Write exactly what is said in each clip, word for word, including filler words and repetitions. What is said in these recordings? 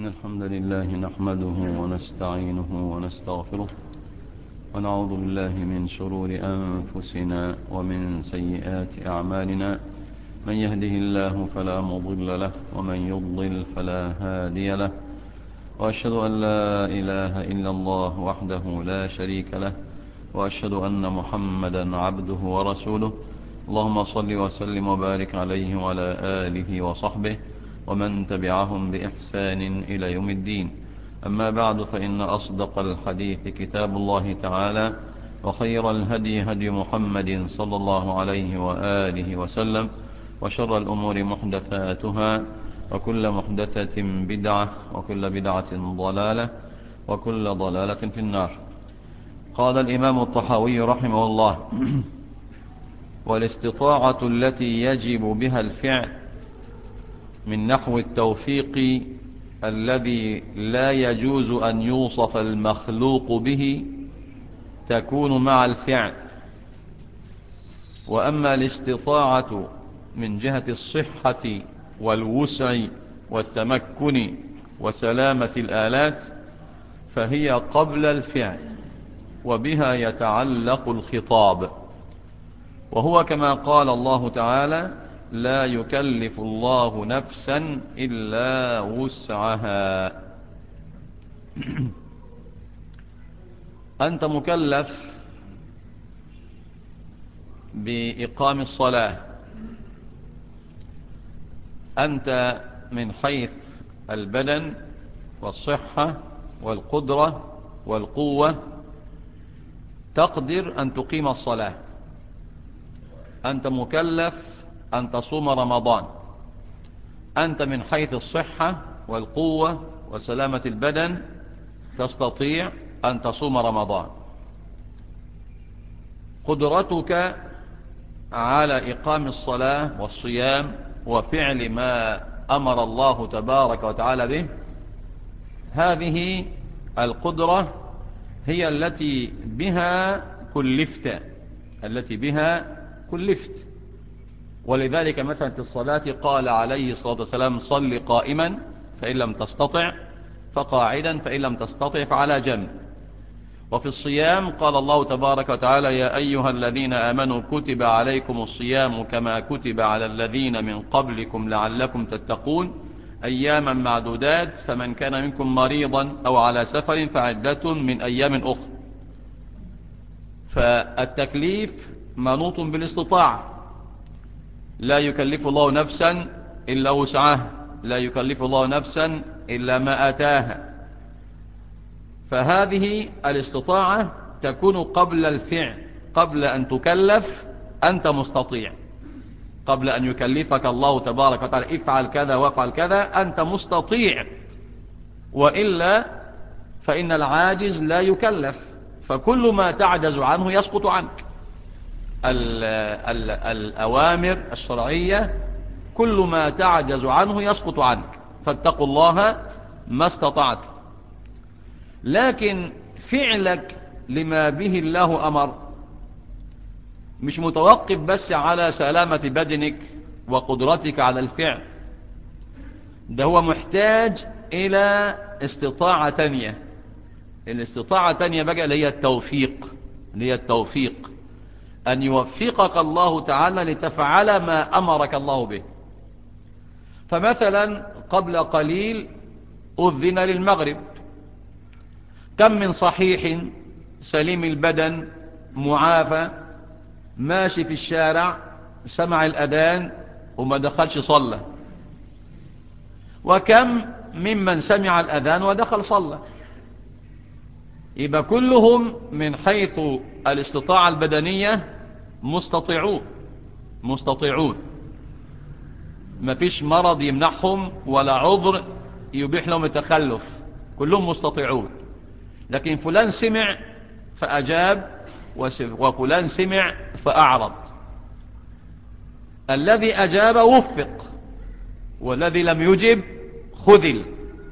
الحمد لله نحمده ونستعينه ونستغفره ونعوذ بالله من شرور أنفسنا ومن سيئات أعمالنا. من يهده الله فلا مضل له ومن يضلل فلا هادي له، وأشهد أن لا إله إلا الله وحده لا شريك له، وأشهد أن محمدا عبده ورسوله. اللهم صل وسلم وبارك عليه وعلى آله وصحبه ومن تبعهم بإحسان إلى يوم الدين. أما بعد، فإن أصدق الحديث كتاب الله تعالى، وخير الهدي هدي محمد صلى الله عليه وآله وسلم، وشر الأمور محدثاتها، وكل محدثة بدعة، وكل بدعة ضلالة، وكل ضلالة في النار. قال الإمام الطحاوي رحمه الله: والاستطاعة التي يجب بها الفعل من نحو التوفيق الذي لا يجوز أن يوصف المخلوق به تكون مع الفعل. وأما الاستطاعة من جهة الصحة والوسع والتمكن وسلامة الآلات فهي قبل الفعل، وبها يتعلق الخطاب، وهو كما قال الله تعالى: لا يكلف الله نفسا إلا وسعها. أنت مكلف بإقام الصلاة، أنت من حيث البدن والصحة والقدرة والقوة تقدر أن تقيم الصلاة. أنت مكلف أن تصوم رمضان، أنت من حيث الصحة والقوة وسلامة البدن تستطيع أن تصوم رمضان. قدرتك على إقام الصلاة والصيام وفعل ما أمر الله تبارك وتعالى به، هذه القدرة هي التي بها كلفت التي بها كلفت ولذلك مثلا في الصلاة قال عليه الصلاة والسلام: صل قائما فإن لم تستطع فقاعدا، فإن لم تستطع فعلى جنب. وفي الصيام قال الله تبارك وتعالى: يا أيها الذين آمنوا كتب عليكم الصيام كما كتب على الذين من قبلكم لعلكم تتقون أياما معدودات، فمن كان منكم مريضا أو على سفر فعدة من أيام أخرى. فالتكليف منوط بالاستطاعة، لا يكلف الله نفسا إلا وسعها، لا يكلف الله نفسا إلا ما آتاها. فهذه الاستطاعة تكون قبل الفعل، قبل أن تكلف أنت مستطيع، قبل أن يكلفك الله تبارك وتعالى افعل كذا وافعل كذا أنت مستطيع، وإلا فإن العاجز لا يكلف، فكل ما تعجز عنه يسقط عنك. ال ال الأوامر الشرعية كل ما تعجز عنه يسقط عنك، فاتقوا الله ما استطعتم. لكن فعلك لما به الله أمر مش متوقف بس على سلامة بدنك وقدرتك على الفعل، ده هو محتاج إلى استطاعة تانية. الاستطاعة تانية بقى اللي هي التوفيق، اللي هي التوفيق أن يوفقك الله تعالى لتفعل ما أمرك الله به. فمثلا قبل قليل أذن للمغرب، كم من صحيح سليم البدن معافى ماشي في الشارع سمع الأذان وما دخلش صلى، وكم ممن سمع الأذان ودخل صلى. يبقى كلهم من حيث الاستطاعة البدنية مستطيعون مستطيعون ما فيش مرض يمنحهم ولا عذر يبيح لهم التخلف، كلهم مستطيعون. لكن فلان سمع فأجاب وفلان سمع فأعرض. الذي أجاب وفق، والذي لم يجب خذل،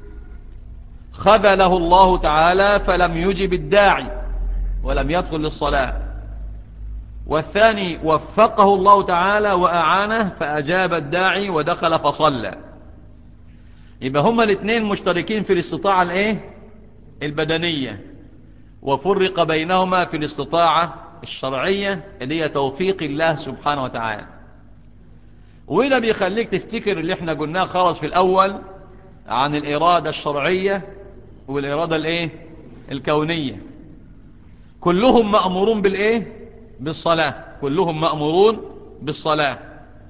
خذله الله تعالى فلم يجب الداعي ولم يدخل للصلاة. والثاني وفقه الله تعالى وأعانه فأجاب الداعي ودخل فصلى. يبقى هما الاثنين مشتركين في الاستطاعة الايه البدنية، وفرق بينهما في الاستطاعة الشرعية اللي هي توفيق الله سبحانه وتعالى. وده بيخليك تفتكر اللي احنا قلناه خالص في الاول عن الارادة الشرعية والارادة الايه الكونية. كلهم مأمورون بالايه بالصلاة، كلهم مأمورون بالصلاة،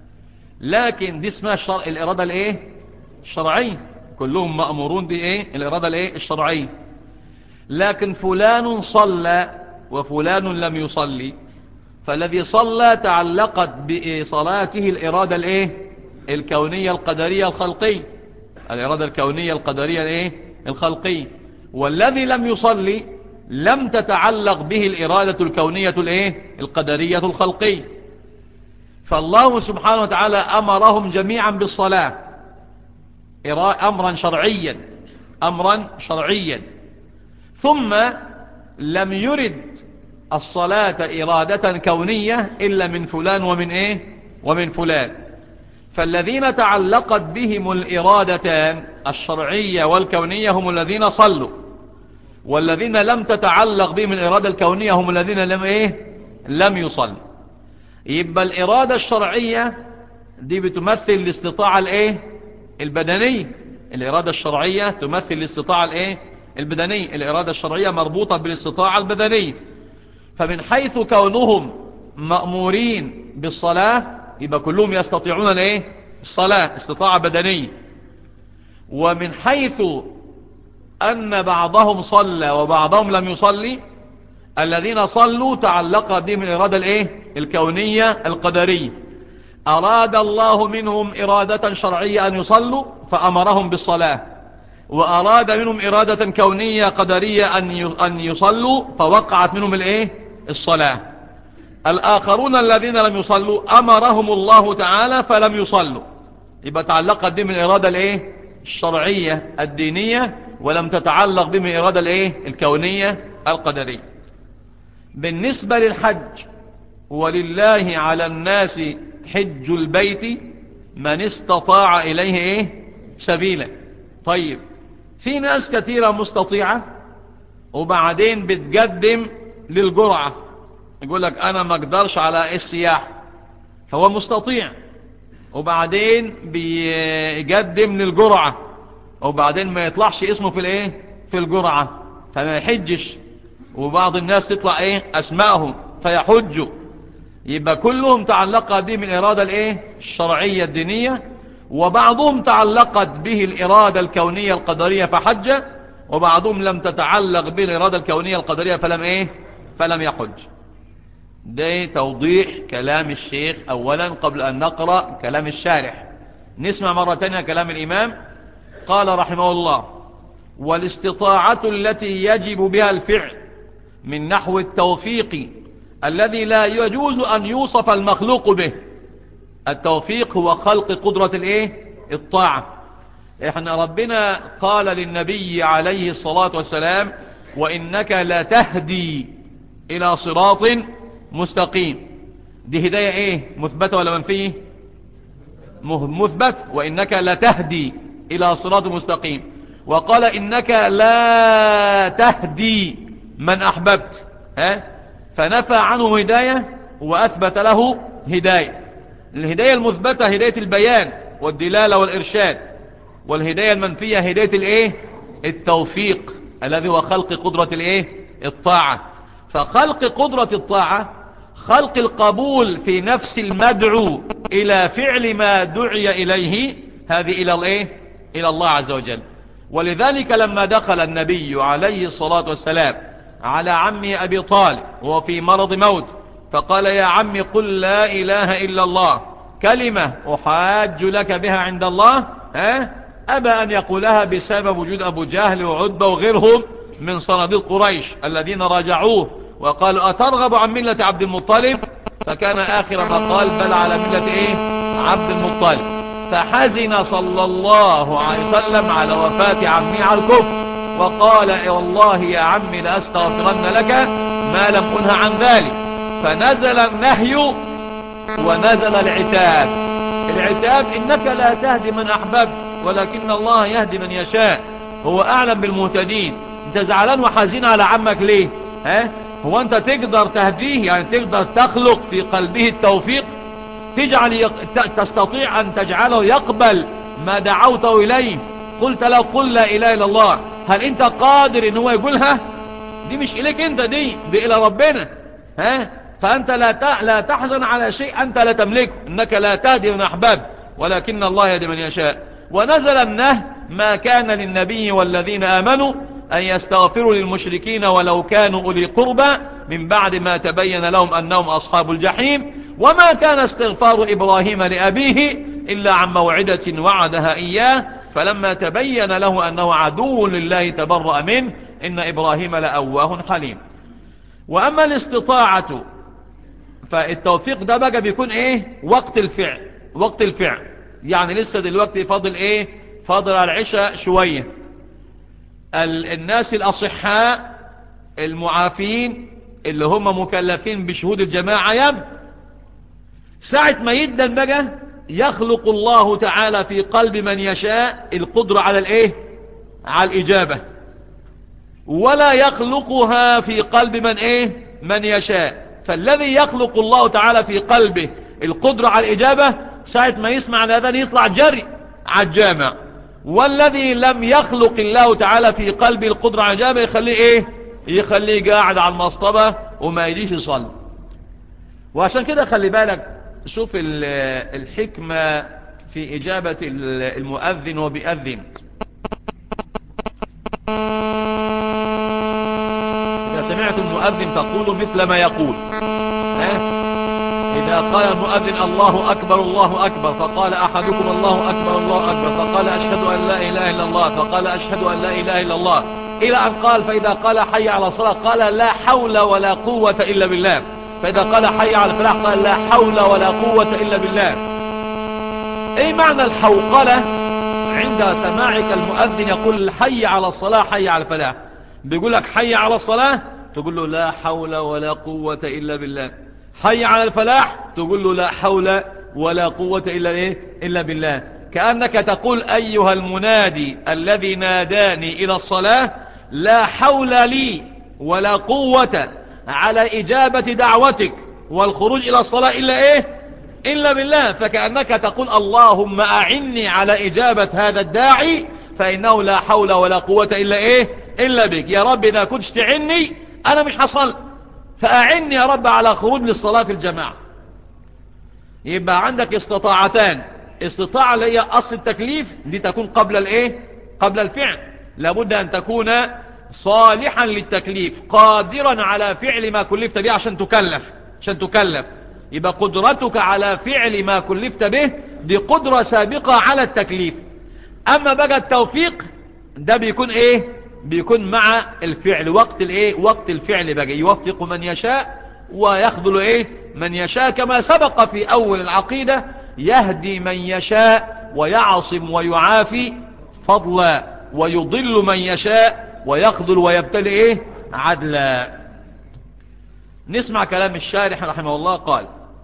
لكن دي اسمها الشرع الارادة الايه الشرعية. كلهم مأمورون بايه الارادة الايه الشرعية. لكن فلان صلى وفلان لم يصلي، فالذي صلى تعلقت بصلاته الإرادة الايه الكونية القدرية الخلقية، الإرادة الكونية القدرية الايه الخلقية. والذي لم يصلي لم تتعلق به الإرادة الكونية الايه القدرية الخلقية. فالله سبحانه وتعالى أمرهم جميعا بالصلاة أمرا شرعيا أمرا شرعيا، ثم لم يرد الصلاة إرادة كونية إلا من فلان ومن إيه ومن فلان. فالذين تعلقت بهم الإرادتان الشرعية والكونية هم الذين صلوا، والذين لم تتعلق بهم الإرادة الكونية هم الذين لم إيه لم يصلوا. يبقى الإرادة الشرعية دي بتمثل الاستطاعة الإيه البدنية. الإرادة الشرعية تمثل الاستطاعة الإيه البدنية. الإرادة الشرعية مربوطة بالاستطاعة البدنية. فمن حيث كونهم مأمورين بالصلاة يبقى كلهم يستطيعون الايه الصلاة استطاعة بدنية. ومن حيث أن بعضهم صلى وبعضهم لم يصلي، الذين صلوا تعلق بهم الإرادة الايه الكونية القدرية. أراد الله منهم إرادة شرعية أن يصلوا فأمرهم بالصلاة، وأراد منهم إرادة كونية قدرية أن يصلوا فوقعت منهم الإيه الصلاة. الآخرون الذين لم يصلوا أمرهم الله تعالى فلم يصلوا، يبقى تعلقت بهم الإرادة الإيه الشرعية الدينية، ولم تتعلق بهم الإرادة الإيه الكونية القدرية. بالنسبة للحج، ولله على الناس حج البيت من استطاع إليه إيه سبيلا. طيب في ناس كثيرة مستطيعة وبعدين بتقدم للجرعة، يقول لك أنا ما اقدرش على السياحة، فهو مستطيع وبعدين بيقدم للجرعة وبعدين ما يطلعش اسمه في الايه في الجرعة فما يحجش، وبعض الناس تطلع ايه اسمائهم فيحجوا. يبقى كلهم تعلق بهم الإرادة الايه الشرعية الدينية، وبعضهم تعلقت به الإرادة الكونية القدرية فحج، وبعضهم لم تتعلق به الإرادة الكونية القدرية فلم ايه فلم يحج. ده توضيح كلام الشيخ أولا قبل أن نقرأ كلام الشارح. نسمع مرة تانية كلام الإمام. قال رحمه الله: والاستطاعة التي يجب بها الفعل من نحو التوفيق الذي لا يجوز أن يوصف المخلوق به. التوفيق هو خلق قدرة الايه الطاعة. احنا ربنا قال للنبي عليه الصلاة والسلام: وإنك لا تهدي إلى صراط مستقيم. دي هداية ايه مثبتة ولا منفية؟ مثبت. وإنك لا تهدي إلى صراط مستقيم. وقال: إنك لا تهدي من أحببت. ها؟ فنفى عنه هداية وأثبت له هداية. الهداية المثبتة هداية البيان والدلالة والإرشاد، والهداية المنفية هداية الايه التوفيق الذي هو خلق قدرة الايه الطاعة. فخلق قدرة الطاعة خلق القبول في نفس المدعو إلى فعل ما دعي إليه، هذه إلى الايه إلى الله عز وجل. ولذلك لما دخل النبي عليه الصلاة والسلام على عمه أبي طالب وهو في مرض موت، فقال: يا عمي قل لا إله إلا الله كلمة أحاج لك بها عند الله، ها؟ أبى أن يقولها بسبب وجود أبو جهل وعتبة وغيرهم من صناديق قريش الذين راجعوه وقالوا: أترغب عن ملة عبد المطلب؟ فكان آخر ما قال: بل على ملة إيه عبد المطلب. فحزن صلى الله عليه وسلم على وفاة عمي على الكفر، وقال: والله يا عمي لأستغفرن لك ما لم أنه عن ذلك. فنزل النهي ونزل العتاب. العتاب: إنك لا تهدي من أحببت، ولكن الله يهدي من يشاء، هو أعلم بالمهتدين. انت زعلان وحزين على عمك ليه؟ ها؟ هو انت تقدر تهديه؟ يعني تقدر تخلق في قلبه التوفيق، تجعل يق... تستطيع أن تجعله يقبل ما دعوته إليه؟ قلت له قل لا إله إلا الله، هل انت قادر ان هو يقولها؟ دي مش إليك انت، دي دي إلى ربنا. ها؟ فأنت لا ت... لا تحزن على شيء أنت لا تملكه، إنك لا تهدي من أحباب ولكن الله يهدي من يشاء. ونزل النهي ما كان للنبي والذين آمنوا أن يستغفروا للمشركين ولو كانوا أولي قربى من بعد ما تبين لهم أنهم أصحاب الجحيم، وما كان استغفار إبراهيم لأبيه إلا عن موعدة وعدها إياه فلما تبين له أنه عدو لله تبرأ منه إن إبراهيم لأواه حليم. وأما الاستطاعة فالتوفيق ده بقى بيكون إيه؟ وقت الفعل. وقت الفعل يعني لسه دلوقتي فاضل إيه؟ فاضل على العشاء شوية. الناس الأصحاء المعافين اللي هم مكلفين بشهود الجماعة يم ساعة ما يدن بقى يخلق الله تعالى في قلب من يشاء القدرة على الايه؟ على الإجابة، ولا يخلقها في قلب من ايه؟ من يشاء. فالذي يخلق الله تعالى في قلبه القدرة على الإجابة ساعة ما يسمع الأذان يطلع جري على الجامع، والذي لم يخلق الله تعالى في قلبه القدرة على الإجابة يخليه ايه؟ يخليه قاعد على المصطبة وما يجيش يصلي. وعشان كده خلي بالك، شوف الحكمة في إجابة المؤذن وبيأذن. إذا سمعت المؤذن تقول مثل ما يقول. ها؟ إذا قال المؤذن الله أكبر الله أكبر فقال أحدكم الله أكبر الله أكبر فقال أشهد أن لا إله إلا الله فقال أشهد أن لا إله إلا الله إلى أن قال فإذا قال حي على الصلاة قال لا حول ولا قوة إلا بالله، فإذا قال حي على الفلاح قال لا حول ولا قوة إلا بالله. أي معنى الحوقلة عند سماعك المؤذن يقول حي على الصلاة حي على الفلاح؟ بيقول لك حي على الصلاة تقول له لا حول ولا قوة إلا بالله، حي على الفلاح تقول له لا حول ولا قوة إلا إيه؟ إلا بالله. كأنك تقول أيها المنادي الذي ناداني إلى الصلاة لا حول لي ولا قوة على إجابة دعوتك والخروج إلى الصلاة إلا إيه؟ إلا بالله. فكأنك تقول اللهم أعني على إجابة هذا الداعي فإنه لا حول ولا قوة إلا إيه؟ إلا بك. يا رب إذا كنت تعني أنا مش حصل، فأعني يا رب على خروج للصلاة في الجماعة. يبقى عندك استطاعتان، استطاعة اللي هي أصل التكليف دي تكون قبل الإيه؟ قبل الفعل. لابد أن تكون صالحا للتكليف قادرا على فعل ما كلفت به عشان تكلف عشان تكلف يبقى قدرتك على فعل ما كلفت به دي قدرة سابقة على التكليف. أما بقى التوفيق ده بيكون إيه؟ بيكون مع الفعل، وقت الإيه؟ وقت الفعل بقى يوفق من يشاء ويخذل إيه؟ من يشاء، كما سبق في أول العقيدة يهدي من يشاء ويعصم ويعافي فضلا ويضل من يشاء ويخذل ويبتلي إيه؟ عدلا. نسمع كلام الشارح رحمه الله. قال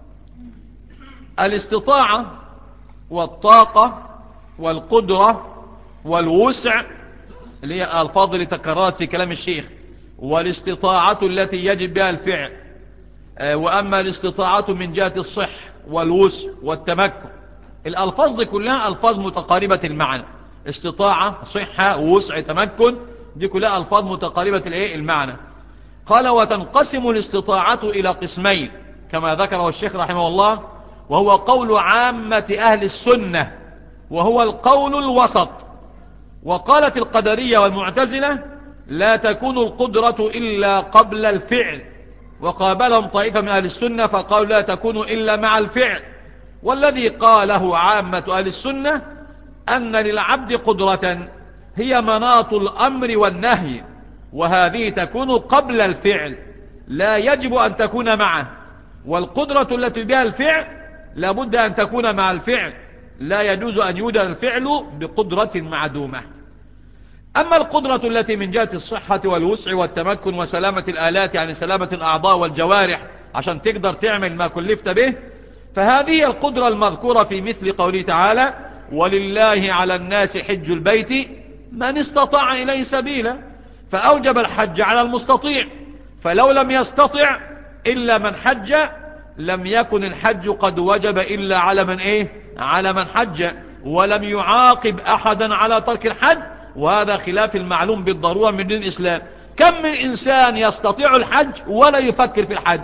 الاستطاعة والطاقة والقدرة والوسع اللي هي الفاظ اللي تكررت في كلام الشيخ، والاستطاعة التي يجب بها الفعل، وأما الاستطاعة من جهة الصح والوسع والتمكن. الألفاظ دي كلها ألفاظ متقاربة المعنى، استطاعة صحة ووسع تمكن، دي كلها ألفاظ متقاربة الايه المعنى. قال وتنقسم الاستطاعة إلى قسمين كما ذكره الشيخ رحمه الله، وهو قول عامة أهل السنة وهو القول الوسط. وقالت القدرية والمعتزلة لا تكون القدرة إلا قبل الفعل، وقابلهم طائفة من أهل السنة فقالوا لا تكون إلا مع الفعل. والذي قاله عامة أهل السنة أن للعبد قدرة هي مناط الأمر والنهي، وهذه تكون قبل الفعل لا يجب أن تكون معه، والقدرة التي بها الفعل لابد أن تكون مع الفعل، لا يجوز أن يوجد الفعل بقدرة معدومة. أما القدرة التي من جهة الصحة والوسع والتمكن وسلامة الآلات يعني سلامة الأعضاء والجوارح عشان تقدر تعمل ما كلفت به، فهذه القدرة المذكورة في مثل قوله تعالى ولله على الناس حج البيت من استطاع إليه سبيلا، فأوجب الحج على المستطيع، فلو لم يستطع إلا من حج لم يكن الحج قد وجب إلا على من إيه على من حج، ولم يعاقب أحدا على ترك الحج، وهذا خلاف المعلوم بالضرورة من دين الإسلام. كم من إنسان يستطيع الحج ولا يفكر في الحج؟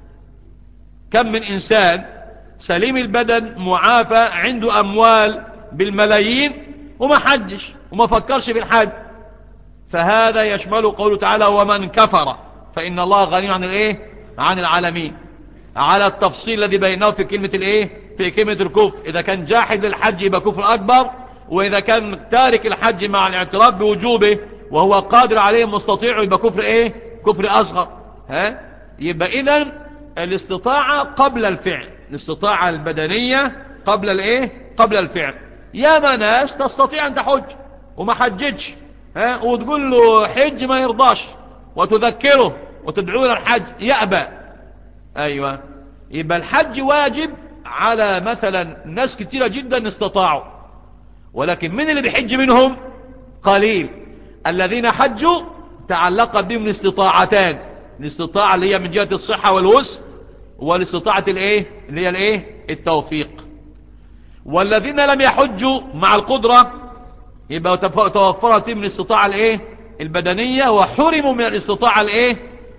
كم من إنسان سليم البدن معافى عنده أموال بالملايين وما حجش وما فكرش في الحج؟ فهذا يشمل قوله تعالى ومن كفر فإن الله غني عن الإيه عن العالمين، على التفصيل الذي بيناه في كلمة الإيه في كلمة الكفر. إذا كان جاحد للحج يبقى كفر أكبر، وإذا كان تارك الحج مع الاعتراف بوجوبه وهو قادر عليه مستطيع يبقى كفر إيه كفر أصغر. ها يبقى إذن الاستطاعة قبل الفعل، الاستطاعة البدنية قبل الإيه قبل الفعل. يا ناس تستطيع أن تحج وما حجتش، ها وتقول له حج ما يرضاش وتذكره وتدعو له الحج يأبى. أيوة، يبقى الحج واجب على مثلا ناس كتيرة جدا استطاعوا، ولكن من اللي بيحج منهم قليل. الذين حجوا تعلقت بهم الاستطاعتان، الاستطاعة اللي هي من جهة الصحة والوسع، والاستطاعة الايه اللي هي الايه التوفيق. والذين لم يحجوا مع القدرة يبقى توفرت من الاستطاعة الايه البدنية، وحرموا من الاستطاعة الايه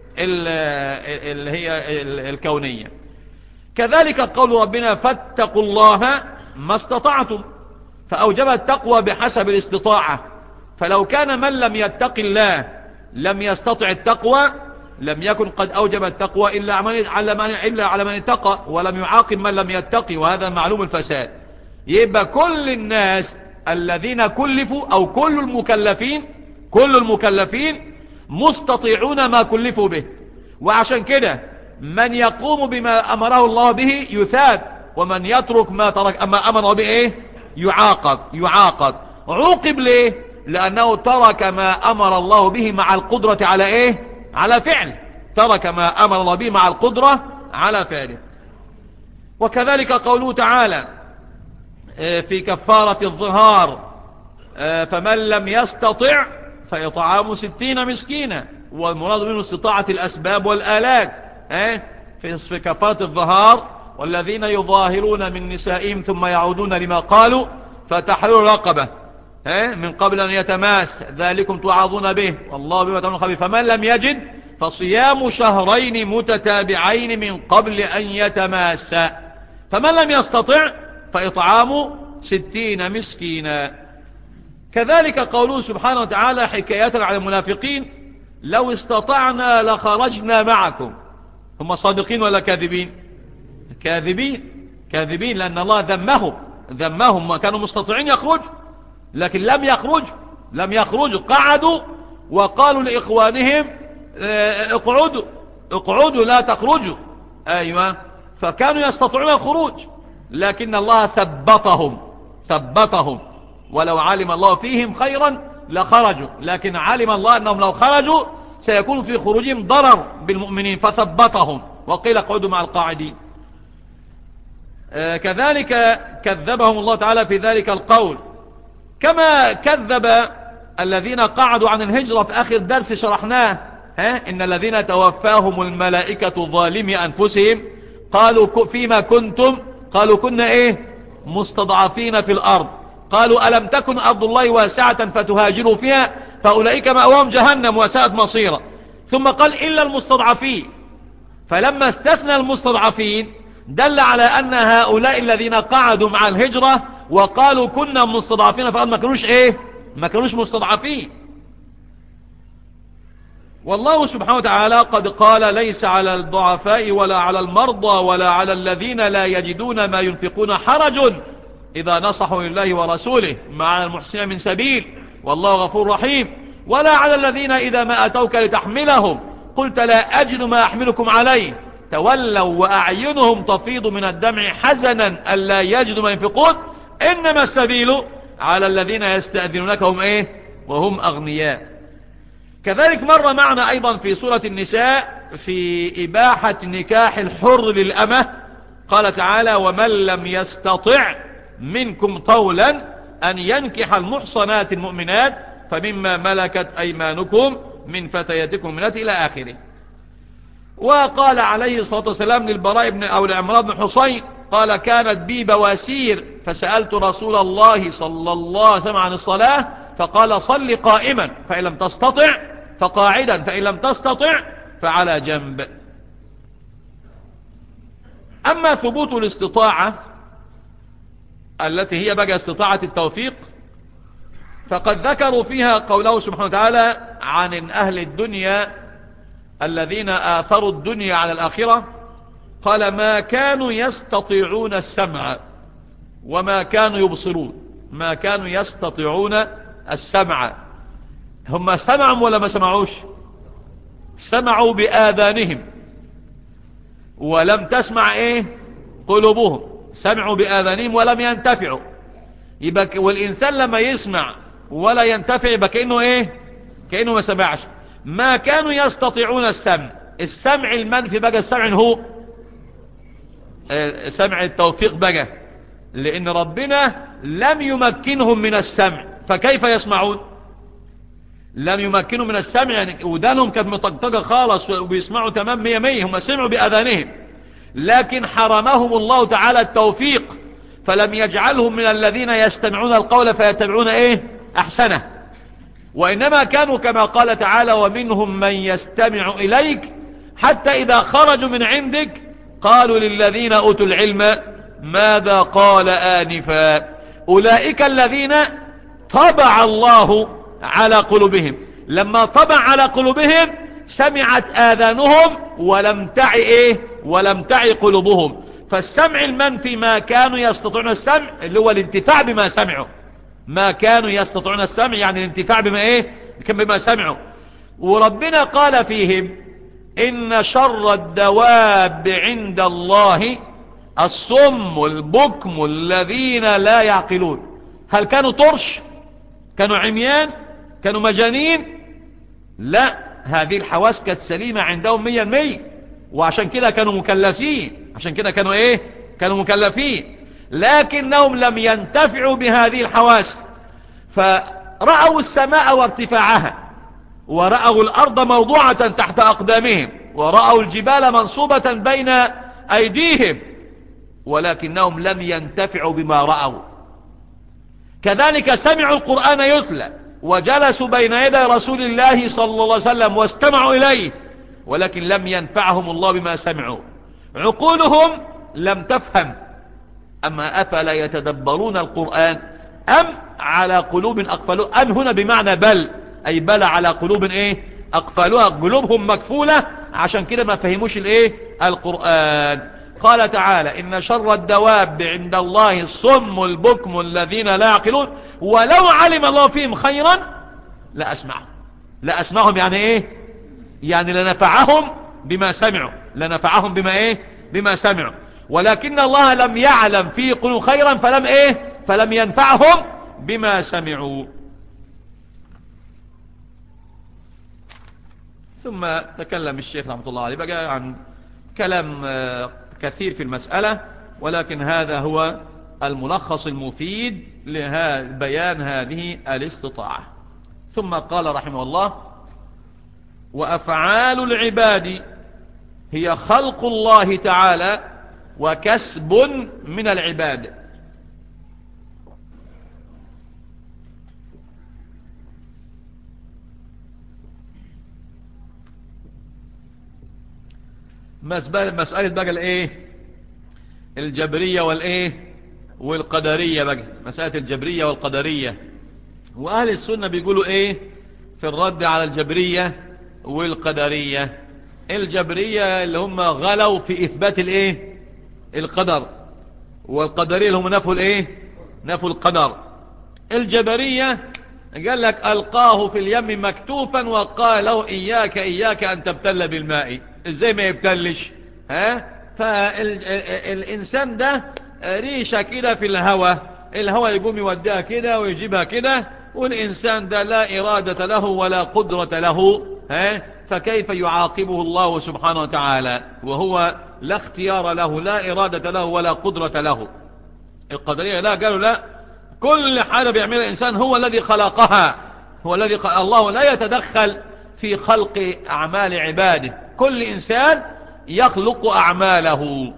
اللي هي الكونية. كذلك قول ربنا فاتقوا الله ما استطعتم، فأوجب التقوى بحسب الاستطاعة. فلو كان من لم يتق الله لم يستطع التقوى لم يكن قد أوجب التقوى إلا على من إلا على من اتقى، ولم يعاقب من لم يتقي، وهذا معلوم الفساد. يبقى كل الناس الذين كلفوا أو كل المكلفين كل المكلفين مستطيعون ما كلفوا به، وعشان كده من يقوم بما أمره الله به يثاب، ومن يترك ما ترك أما أمره به إيه يعاقب يعاقب عوقب ليه؟ لأنه ترك ما أمر الله به مع القدرة على إيه على فعل، ترك ما أمر الله به مع القدرة على فعله. وكذلك قوله تعالى في كفارة الظهار فمن لم يستطع فإطعام ستين مسكينا، والمراد منه استطاعة الأسباب والآلات في كفارة الظهار. والذين يظاهرون من نسائهم ثم يعودون لما قالوا فتحرير رقبة من قبل أن يتماس، ذلكم توعظون به والله بما تعملون خبير. فمن لم يجد فصيام شهرين متتابعين من قبل أن يتماسا، فمن لم يستطع فإطعام ستين مسكينا. كذلك قوله سبحانه وتعالى حكاية على المنافقين لو استطعنا لخرجنا معكم. هم صادقين ولا كاذبين؟ كاذبين كاذبين، لأن الله ذمهم ذمهم ما كانوا مستطيعين يخرج، لكن لم يخرج لم يخرجوا قعدوا وقالوا لإخوانهم اقعدوا اقعدوا لا تخرجوا. أيوة، فكانوا يستطيعون الخروج، لكن الله ثبتهم ثبتهم ولو علم الله فيهم خيرا لخرجوا، لكن علم الله أنهم لو خرجوا سيكون في خروجهم ضرر بالمؤمنين فثبتهم وقيل اقعدوا مع القاعدين. آه كذلك كذبهم الله تعالى في ذلك القول، كما كذب الذين قعدوا عن الهجرة في آخر درس شرحناه. ها إن الذين توفاهم الملائكة ظالمي أنفسهم قالوا فيما كنتم قالوا كنا إيه مستضعفين في الأرض، قالوا ألم تكن أرض الله واسعة فتهاجروا فيها فأولئك مأواهم جهنم وساءت مصيرا. ثم قال إلا المستضعفين، فلما استثنى المستضعفين دل على أن هؤلاء الذين قعدوا مع الهجرة وقالوا كنا مستضعفين فقال ما كانوش إيه ما كانوش مستضعفين. والله سبحانه وتعالى قد قال ليس على الضعفاء ولا على المرضى ولا على الذين لا يجدون ما ينفقون حرج إذا نصحوا لله ورسوله ما على المحسنين من سبيل والله غفور رحيم، ولا على الذين إذا ما أتوك لتحملهم قلت لا أجد ما أحملكم عليه تولوا وأعينهم تفيض من الدمع حزنا ألا يجدوا ما ينفقون إنما السبيل على الذين يستأذنونك هم إيه وهم أغنياء. كذلك مر معنا أيضا في سورة النساء في إباحة نكاح الحر للأمة، قال تعالى ومن لم يستطع منكم طولا أن ينكح المحصنات المؤمنات فمما ملكت أيمانكم من فتياتكم المؤمنات إلى آخره. وقال عليه الصلاة والسلام للبراء بن أو لعمران بن حصين قال كانت بي بواسير فسألت رسول الله صلى الله عليه وسلم عن الصلاة فقال صل قائما فإن لم تستطع فقاعدا فإن لم تستطع فعلى جنب. أما ثبوت الاستطاعة التي هي بقى استطاعة التوفيق فقد ذكروا فيها قوله سبحانه وتعالى عن أهل الدنيا الذين آثروا الدنيا على الآخرة قال ما كانوا يستطيعون السمع وما كانوا يبصرون. ما كانوا يستطيعون السمع، هم سمعوا ولا ما سمعوش؟ سمعوا بآذانهم ولم تسمع ايه قلوبهم، سمعوا بآذانهم ولم ينتفعوا. يبقى والإنسان لما يسمع ولا ينتفع يبقى كأنه ايه كأنه ما سمعش. ما كانوا يستطيعون السمع، السمع المنفي بقى السمع هو سمع التوفيق بقى، لأن ربنا لم يمكنهم من السمع فكيف يسمعون؟ لم يمكنوا من السمع، يعني ودانهم كانت مطقطقة خالص وبيسمعوا تمام مية مية، هم سمعوا بأذانهم لكن حرمهم الله تعالى التوفيق فلم يجعلهم من الذين يستمعون القول فيتبعون ايه احسنه، وإنما كانوا كما قال تعالى ومنهم من يستمع إليك حتى إذا خرجوا من عندك قالوا للذين أوتوا العلم ماذا قال آنفا أولئك الذين طبع الله على قلوبهم. لما طبع على قلوبهم سمعت آذانهم ولم تعي إيه ولم تعي قلوبهم. فالسمع المنفي ما كانوا يستطيعون السمع اللي هو الانتفاع بما سمعوا، ما كانوا يستطيعون السمع يعني الانتفاع بما ايه كم بما سمعوا. وربنا قال فيهم إن شر الدواب عند الله الصم البكم الذين لا يعقلون. هل كانوا طرش؟ كانوا عميان؟ كانوا مجانين؟ لا، هذه الحواس كانت سليمة عندهم مية المية، وعشان كده كانوا مكلفين، عشان كده كانوا ايه كانوا مكلفين، لكنهم لم ينتفعوا بهذه الحواس فرأوا السماء وارتفاعها ورأوا الأرض موضوعة تحت أقدامهم ورأوا الجبال منصوبة بين أيديهم ولكنهم لم ينتفعوا بما رأوا. كذلك سمعوا القرآن يتلى وجلسوا بين يدي رسول الله صلى الله عليه وسلم واستمعوا إليه ولكن لم ينفعهم الله بما سمعوا. عقولهم لم تفهم. أما أفلا يتدبرون القرآن أم على قلوب أقفلوا؟ أم هنا بمعنى بل، أي بل على قلوب إيه أقفلوها، قلوبهم مكفولة عشان كده ما فهموش الإيه القرآن. قال تعالى إن شر الدواب عند الله الصم البكم الذين لا يعقلون ولو علم الله فيهم خيرا لا أسمعهم. لا أسمعهم يعني إيه يعني لنفعهم بما سمعوا، لنفعهم بما إيه بما سمعوا، ولكن الله لم يعلم في قلوب خيرا فلم إيه فلم ينفعهم بما سمعوا. ثم تكلم الشيخ رحمة الله عليه بقى عن كلام كثير في المسألة، ولكن هذا هو الملخص المفيد لبيان هذه الاستطاعة. ثم قال رحمه الله وأفعال العباد هي خلق الله تعالى وكسب من العباد. مسألة بقى الايه الجبرية والايه والقدرية بقى، مسألة الجبرية والقدرية. واهل السنة بيقولوا ايه في الرد على الجبرية والقدرية؟ الجبرية اللي هم غلوا في اثبات الايه القدر، والقدرية اللي هم نفوا الايه نفوا القدر. الجبرية قال لك ألقاه في اليم مكتوفا وقال له إياك إياك أن تبتل بالماء. ازاي ما يبتلش؟ ها فالإنسان ده ريشة كده في الهواء، الهواء يقوم يوديها كده ويجيبها كده، والإنسان ده لا إرادة له ولا قدرة له، ها فكيف يعاقبه الله سبحانه وتعالى وهو لا اختيار له لا إرادة له ولا قدرة له؟ القدرية لا، قالوا لا، كل حاجة بيعملها الإنسان هو الذي خلقها، هو الذي خلق. الله لا يتدخل في خلق أعمال عباده، كل إنسان يخلق أعماله.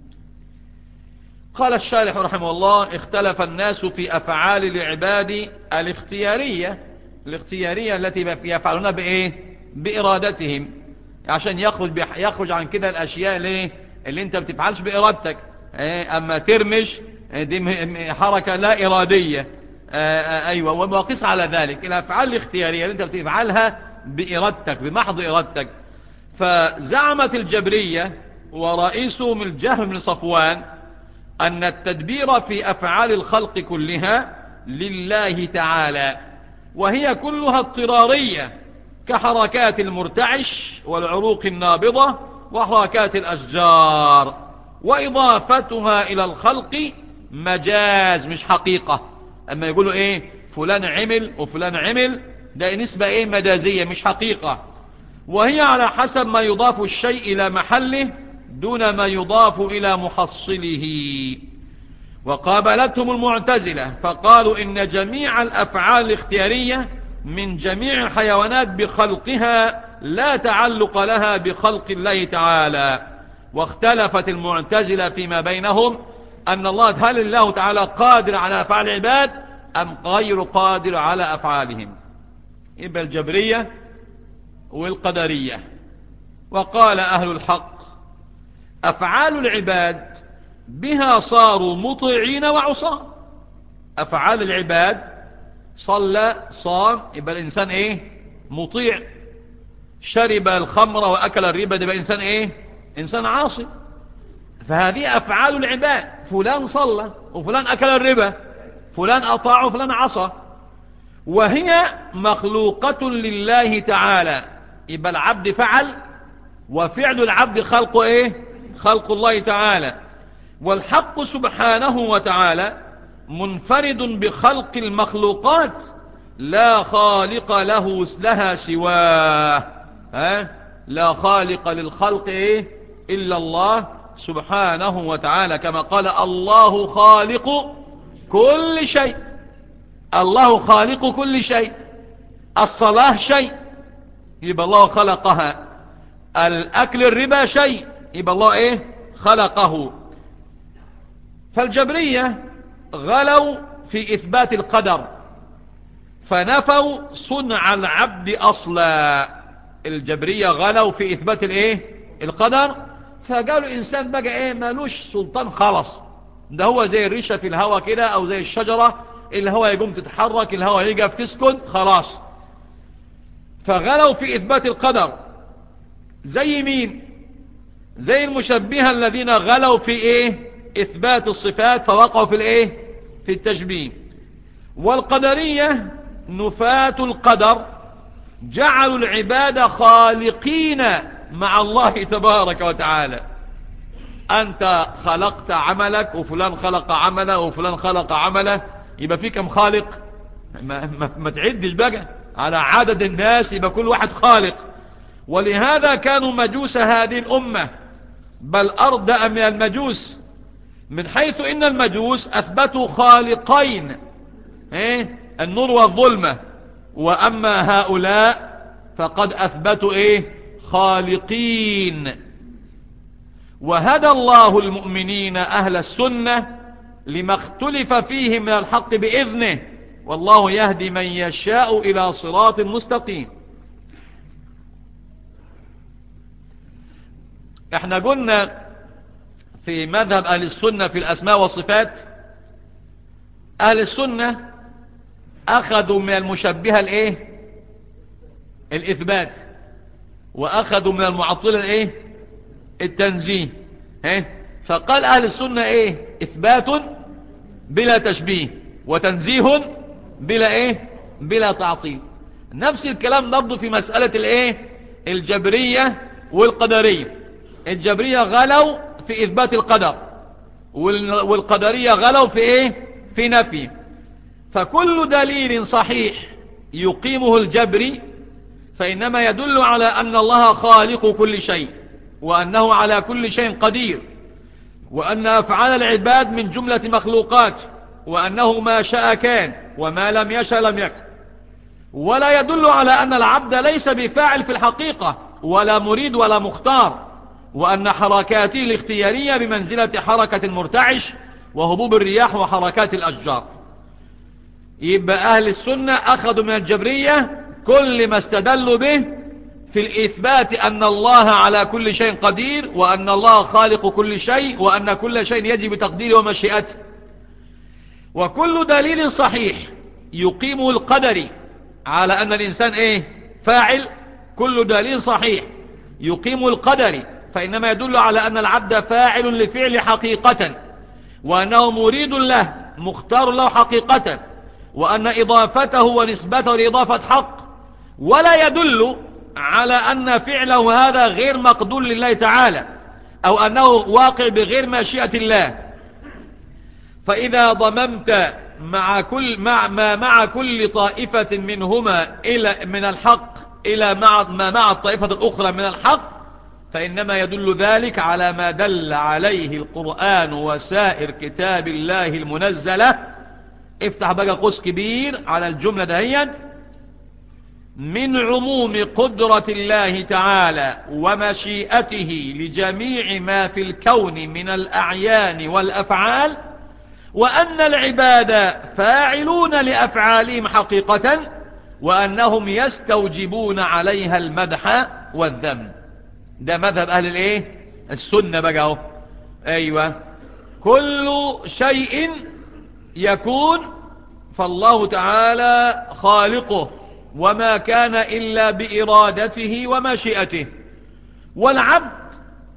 قال الشارح رحمه الله: اختلف الناس في أفعال العباد الاختيارية، الاختيارية التي يفعلونها بإيه؟ بإرادتهم، عشان يخرج, يخرج عن كده الأشياء اللي, اللي انت بتفعلش بإرادتك. أما ترمش دي حركة لا إرادية. أيوة، ومقيس على ذلك الأفعال الاختيارية اللي انت بتفعلها بإرادتك، بمحض إرادتك. فزعمت الجبرية ورئيسهم الجهم بن صفوان أن التدبير في أفعال الخلق كلها لله تعالى، وهي كلها اضطرارية، كحركات المرتعش والعروق النابضة وحركات الأشجار، وإضافتها إلى الخلق مجاز مش حقيقة. أما يقولوا إيه فلان عمل وفلان عمل، ده نسبة إيه مجازية مش حقيقة، وهي على حسب ما يضاف الشيء إلى محله دون ما يضاف إلى محصله. وقابلتهم المعتزلة فقالوا إن جميع الأفعال الاختيارية من جميع الحيوانات بخلقها لا تعلق لها بخلق الله تعالى. واختلفت المعتزلة فيما بينهم أن الله هل الله تعالى قادر على أفعال العباد أم غير قادر على أفعالهم. إبا الجبرية والقدرية. وقال أهل الحق: أفعال العباد بها صاروا مطيعين وعصاة. أفعال العباد صلى صام يبقى الإنسان إيه مطيع، شرب الخمر وأكل الربا يبقى الإنسان إيه إنسان عاصي. فهذه أفعال العباد، فلان صلى وفلان أكل الربا، فلان أطاع وفلان عصى، وهي مخلوقة لله تعالى. يبقى العبد فعل، وفعل العبد خلق إيه خلق الله تعالى. والحق سبحانه وتعالى منفرد بخلق المخلوقات لا خالق له لها سواه. ها؟ لا خالق للخلق إيه؟ إلا الله سبحانه وتعالى، كما قال: الله خالق كل شيء. الله خالق كل شيء. الصلاة شيء يبقى الله خلقها، الأكل الربا شيء يبقى الله إيه خلقه. فالجبرية غلوا في إثبات القدر فنفوا صنع العبد أصلا. الجبرية غلوا في إثبات الإيه القدر، فقالوا الإنسان بقى إيه مالوش سلطان خلص، ده هو زي الريشة في الهواء كده، أو زي الشجرة الهواء يقوم تتحرك، الهواء يقف تسكن خلاص. فغلوا في إثبات القدر. زي مين؟ زي المشبهة الذين غلوا في إيه إثبات الصفات فوقعوا في الإيه في التشبيه. والقدرية نفاة القدر جعلوا العباد خالقين مع الله تبارك وتعالى. أنت خلقت عملك وفلان خلق عمله وفلان خلق عمله، يبقى في كم خالق؟ ما, ما, ما تعدش بقى على عدد الناس، يبقى كل واحد خالق. ولهذا كانوا مجوس هذه الأمة بل أردأ من المجوس، من حيث إن المجوس أثبتوا خالقين إيه؟ النور والظلمة، وأما هؤلاء فقد أثبتوا إيه خالقين. وهدى الله المؤمنين أهل السنة لما اختلف فيه من الحق بإذنه، والله يهدي من يشاء إلى صراط مستقيم. احنا قلنا في مذهب أهل السنة في الأسماء والصفات، أهل السنة أخذوا من المشبهة الإيه الإثبات، وأخذوا من المعطلة الإيه التنزيه. إيه؟ فقال أهل السنة إيه إثبات بلا تشبيه، وتنزيه بلا إيه بلا تعطيل. نفس الكلام برضه في مسألة الإيه الجبرية والقدرية. الجبرية غلوا في إثبات القدر، والقدرية غلوا في إيه في نفي. فكل دليل صحيح يقيمه الجبري فإنما يدل على أن الله خالق كل شيء، وأنه على كل شيء قدير. وأن أفعال العباد من جملة مخلوقات، وأنه ما شاء كان وما لم يشاء لم يكن. ولا يدل على أن العبد ليس بفاعل في الحقيقة ولا مريد ولا مختار، وأن حركاته الاختيارية بمنزلة حركة المرتعش وهبوب الرياح وحركات الأشجار. يبقى أهل السنة أخذوا من الجبرية كل ما استدلوا به في الإثبات أن الله على كل شيء قدير، وأن الله خالق كل شيء، وأن كل شيء يجب تقديره ومشيئته. وكل دليل صحيح يقيم القدر على أن الإنسان إيه فاعل، كل دليل صحيح يقيم القدر فإنما يدل على أن العبد فاعل لفعل حقيقة، وأنه مريد له مختار له حقيقة، وأن إضافته ونسبته لإضافة حق. ولا يدل على أن فعله هذا غير مقدور لله تعالى، أو أنه واقع بغير مشيئة الله. فإذا ضممت مع كل مع ما مع كل طائفة منهما إلى من الحق إلى مع ما مع الطائفة الأخرى من الحق، فإنما يدل ذلك على ما دل عليه القرآن وسائر كتاب الله المنزلة. افتح بقى قوس كبير على الجملة دهيت: من عموم قدرة الله تعالى ومشيئته لجميع ما في الكون من الأعيان والأفعال، وأن العباد فاعلون لأفعالهم حقيقة، وأنهم يستوجبون عليها المدح والذم. ده مذهب أهل الايه السنة بقى اهو. أيوة، كل شيء يكون فالله تعالى خالقه، وما كان إلا بإرادته ومشيئته. والعبد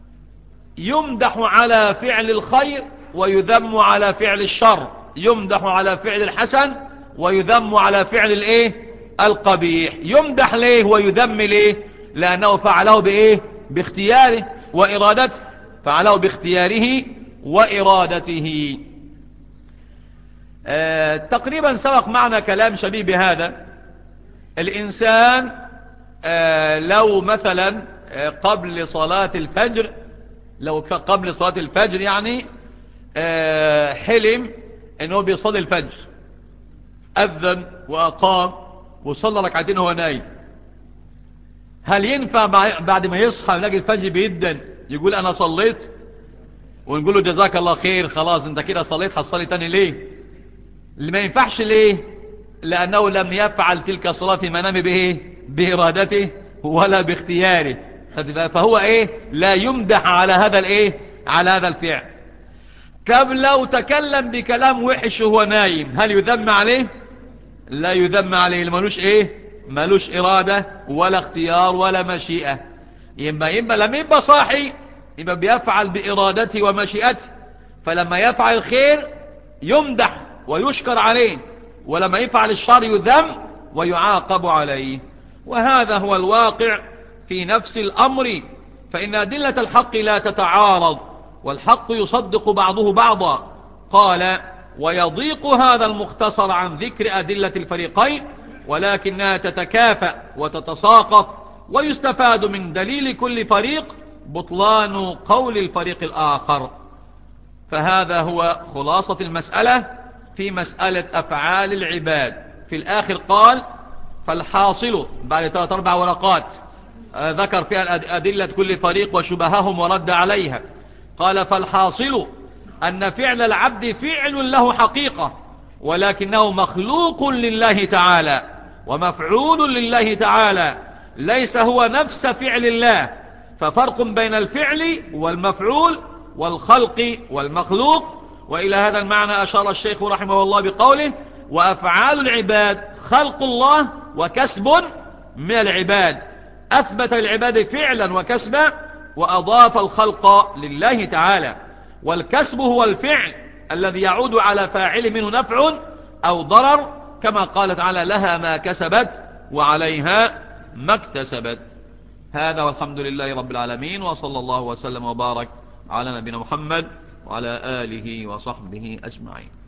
يمدح على فعل الخير ويذم على فعل الشر، يمدح على فعل الحسن ويذم على فعل الايه القبيح. يمدح ليه ويذم ليه؟ لأنه فعله بايه باختياره وإرادته، فعله باختياره وإرادته. آه تقريبا سبق معنا كلام شبيه بهذا. الإنسان آه لو مثلا آه قبل صلاة الفجر، لو قبل صلاة الفجر يعني آه حلم انه بيصلي الفجر، أذن وأقام وصلى ركعتين وهو نايم، هل ينفع بعد ما يصحى يلاقي الفجر بيدن يقول أنا صليت، ونقول له جزاك الله خير خلاص انت كده صليت، هتصلي تاني ليه؟ اللي ما ينفعش ليه؟ لأنه لم يفعل تلك الصلاة في منامه به بإرادته ولا باختياره، فهو ايه لا يمدح على هذا الايه على هذا الفعل. طب لو تكلم بكلام وحش وهو نايم هل يذم عليه؟ لا يذم عليه، اللي ملوش ايه ملوش إرادة ولا اختيار ولا مشيئة. يبقى يبقى لما يبقى صاحي يبقى بيفعل بإرادته ومشيئته، فلما يفعل الخير يمدح ويشكر عليه، ولما يفعل الشر يذم ويعاقب عليه. وهذا هو الواقع في نفس الأمر، فإن أدلة الحق لا تتعارض، والحق يصدق بعضه بعضا. قال: ويضيق هذا المختصر عن ذكر أدلة الفريقين، ولكنها تتكافأ وتتساقط، ويستفاد من دليل كل فريق بطلان قول الفريق الآخر. فهذا هو خلاصة المسألة في مسألة أفعال العباد. في الآخر قال: فالحاصل، بعد ثلاث أربع ورقات ذكر فيها أدلة كل فريق وشبههم ورد عليها. قال: فالحاصل أن فعل العبد فعل له حقيقة، ولكنه مخلوق لله تعالى ومفعول لله تعالى، ليس هو نفس فعل الله. ففرق بين الفعل والمفعول والخلق والمخلوق. وإلى هذا المعنى أشار الشيخ رحمه الله بقوله: وأفعال العباد خلق الله وكسب من العباد. أثبت العباد فعلا وكسبا، وأضاف الخلق لله تعالى. والكسب هو الفعل الذي يعود على فاعل منه نفع أو ضرر، كما قال تعالى: لها ما كسبت وعليها ما اكتسبت. هذا والحمد لله رب العالمين، وصلى الله وسلم وبارك على نبينا محمد وعلى آله وصحبه أجمعين.